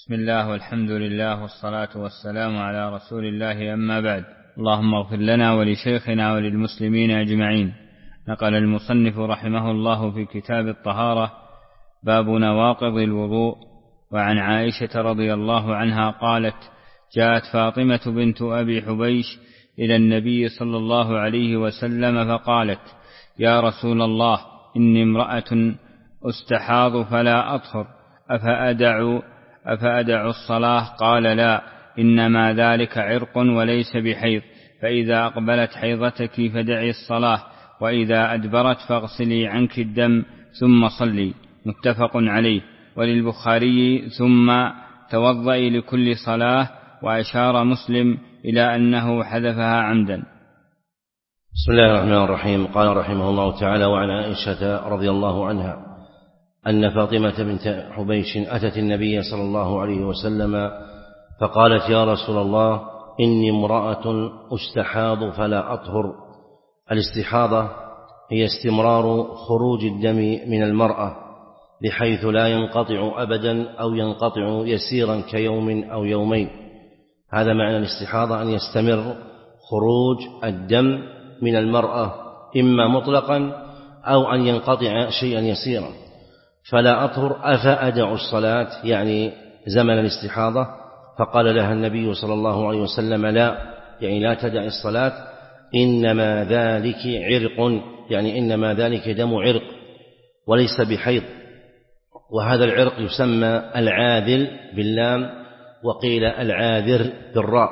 بسم الله والحمد لله والصلاة والسلام على رسول الله، أما بعد. اللهم اغفر لنا ولشيخنا وللمسلمين أجمعين. نقل المصنف رحمه الله في كتاب الطهارة باب نواقض الوضوء. وعن عائشة رضي الله عنها قالت: جاءت فاطمة بنت أبي حبيش إلى النبي صلى الله عليه وسلم فقالت: يا رسول الله، إني امرأة أستحاض فلا أطهر، أفأدع الصلاة؟ قال: لا، إنما ذلك عرق وليس بحيض، فإذا أقبلت حيضتك فدعي الصلاة، وإذا أدبرت فاغسلي عنك الدم ثم صلي. متفق عليه. وللبخاري: ثم توضئي لكل صلاة. وأشار مسلم إلى أنه حذفها عمدا. بسم الله الرحمن الرحيم. قال رحمه الله تعالى: وعن عائشة رضي الله عنها أن فاطمة بنت حبيش أتت النبي صلى الله عليه وسلم فقالت: يا رسول الله، إني امرأة أستحاض فلا أطهر. الاستحاضة هي استمرار خروج الدم من المرأة بحيث لا ينقطع أبدا أو ينقطع يسيرا كيوم أو يومين. هذا معنى الاستحاضة، أن يستمر خروج الدم من المرأة إما مطلقا أو أن ينقطع شيئا يسيرا. فلا أطهر أفأدع الصلاة، يعني زمن الاستحاضة. فقال لها النبي صلى الله عليه وسلم: لا، يعني لا تدع الصلاة، إنما ذلك عرق، يعني إنما ذلك دم عرق وليس بحيض. وهذا العرق يسمى العاذل باللام، وقيل العاذر بالراء.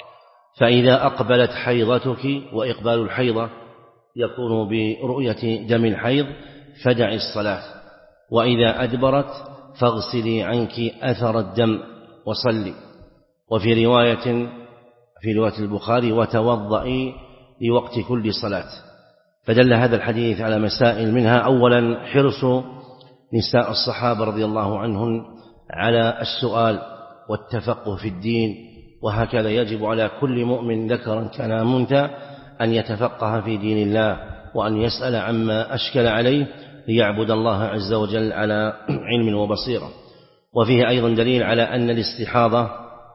فإذا أقبلت حيضتك، وإقبال الحيضة يكون برؤية دم الحيض، فدع الصلاة، وإذا أدبرت فاغسلي عنك أثر الدم وصلي. وفي رواية البخاري: وتوضئي لوقت كل صلاة. فدل هذا الحديث على مسائل، منها أولا حرص نساء الصحابة رضي الله عنهن على السؤال والتفقه في الدين، وهكذا يجب على كل مؤمن ذكرا كان أنثى أن يتفقه في دين الله، وأن يسأل عما أشكل عليه ليعبد الله عز وجل على علم وبصيرة. وفيه أيضا دليل على أن الاستحاضة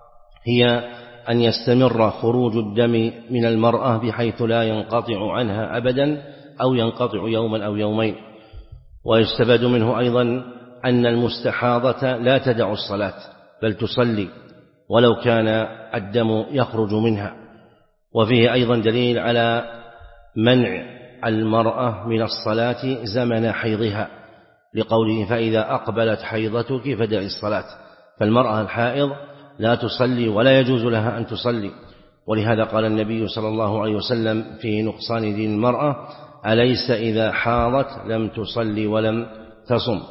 هي أن يستمر خروج الدم من المرأة بحيث لا ينقطع عنها أبدا أو ينقطع يوما أو يومين. ويستفاد منه أيضا أن المستحاضة لا تدع الصلاة بل تصلي ولو كان الدم يخرج منها. وفيه أيضا دليل على منع المرأة من الصلاة زمن حيضها، لقوله: فإذا أقبلت حيضتك فدعي الصلاة. فالمرأة الحائض لا تصلي ولا يجوز لها أن تصلي. ولهذا قال النبي صلى الله عليه وسلم في نقصان دين المرأة: أليس إذا حاضت لم تصلي ولم تصم.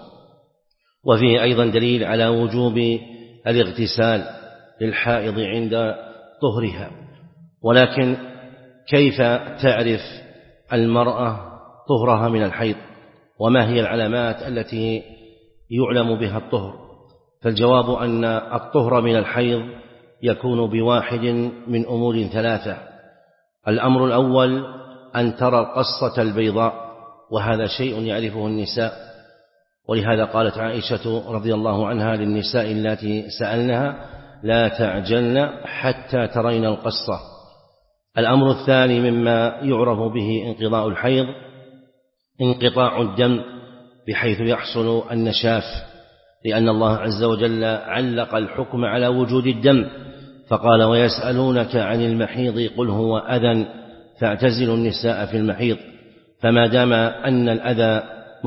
وفيه أيضا دليل على وجوب الاغتسال للحائض عند طهرها. ولكن كيف تعرف المرأة طهرها من الحيض؟ وما هي العلامات التي يعلم بها الطهر؟ فالجواب أن الطهر من الحيض يكون بواحد من أمور ثلاثة. الأمر الأول أن ترى القصة البيضاء، وهذا شيء يعرفه النساء، ولهذا قالت عائشة رضي الله عنها للنساء التي سألنها: لا تعجلن حتى ترين القصة. الأمر الثاني مما يعرف به انقضاء الحيض انقطاع الدم بحيث يحصل النشاف، لأن الله عز وجل علق الحكم على وجود الدم، فقال: ويسألونك عن المحيض قل هو أذى فاعتزلوا النساء في المحيض. فما دام أن الأذى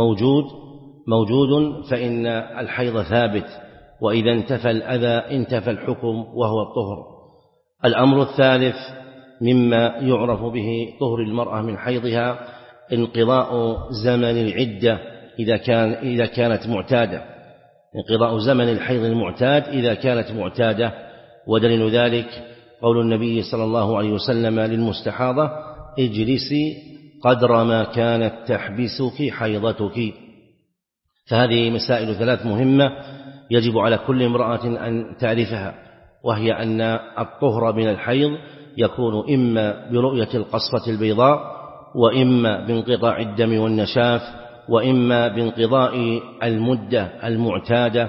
موجود فإن الحيض ثابت، وإذا انتفى الأذى انتفى الحكم وهو الطهر. الأمر الثالث مما يعرف به طهر المرأة من حيضها انقضاء زمن العدة إذا كانت معتادة، انقضاء زمن الحيض المعتاد إذا كانت معتادة. ودليل ذلك قول النبي صلى الله عليه وسلم للمستحاضة: اجلسي قدر ما كانت تحبسك حيضتك. فهذه مسائل ثلاث مهمة يجب على كل امرأة أن تعرفها، وهي أن الطهر من الحيض يكون إما برؤية القصة البيضاء، وإما بانقطاع الدم والنشاف، وإما بانقضاء المدة المعتادة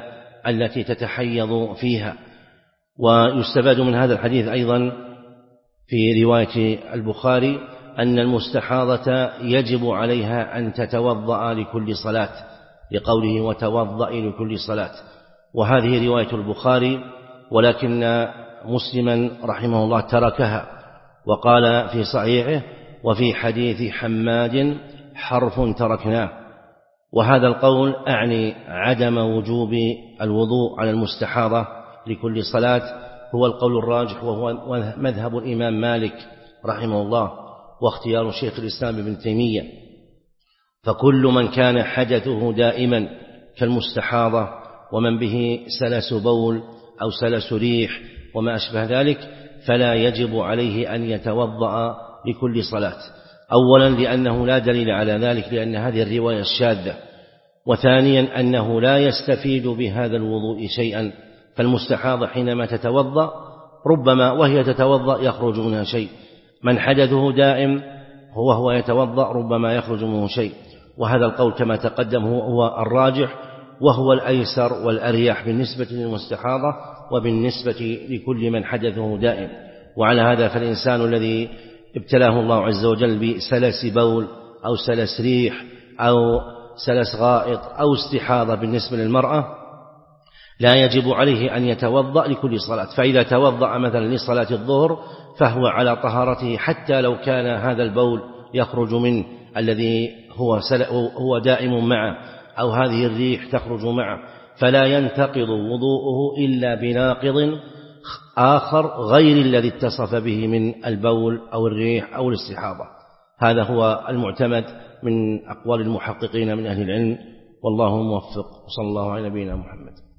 التي تتحيض فيها. ويستفاد من هذا الحديث أيضا في رواية البخاري أن المستحاضة يجب عليها أن تتوضأ لكل صلاة، لقوله وتوضأ لكل صلاة، وهذه رواية البخاري، ولكن مسلما رحمه الله تركها وقال في صحيحه وفي حديث حماد حرف تركناه. وهذا القول أعني عدم وجوب الوضوء على المستحاضة لكل صلاة هو القول الراجح، وهو مذهب الإمام مالك رحمه الله واختيار شيخ الإسلام ابن تيمية. فكل من كان حدثه دائما كالمستحاضة ومن به سلس بول أو سلس ريح وما أشبه ذلك فلا يجب عليه أن يتوضأ لكل صلاة، أولا لأنه لا دليل على ذلك لأن هذه الرواية الشاذة، وثانيا أنه لا يستفيد بهذا الوضوء شيئا، فالمستحاضة حينما تتوضأ ربما وهي تتوضأ يخرج منها شيء، من حدثه دائم هو يتوضأ ربما يخرج منه شيء، وهذا القول كما تقدم هو الراجح وهو الأيسر والأريح بالنسبة للمستحاضة وبالنسبة لكل من حدثه دائم. وعلى هذا فالإنسان الذي ابتلاه الله عز وجل بسلس بول أو سلس ريح أو سلس غائط أو استحاضة بالنسبة للمرأة لا يجب عليه أن يتوضأ لكل صلاة، فإذا توضأ مثلا لصلاة الظهر فهو على طهارته حتى لو كان هذا البول يخرج منه الذي هو دائم معه أو هذه الريح تخرج معه، فلا ينتقض وضوءه إلا بناقض آخر غير الذي اتصف به من البول أو الريح أو الاستحاضة. هذا هو المعتمد من أقوال المحققين من أهل العلم، والله موفق. صلى الله على نبينا محمد.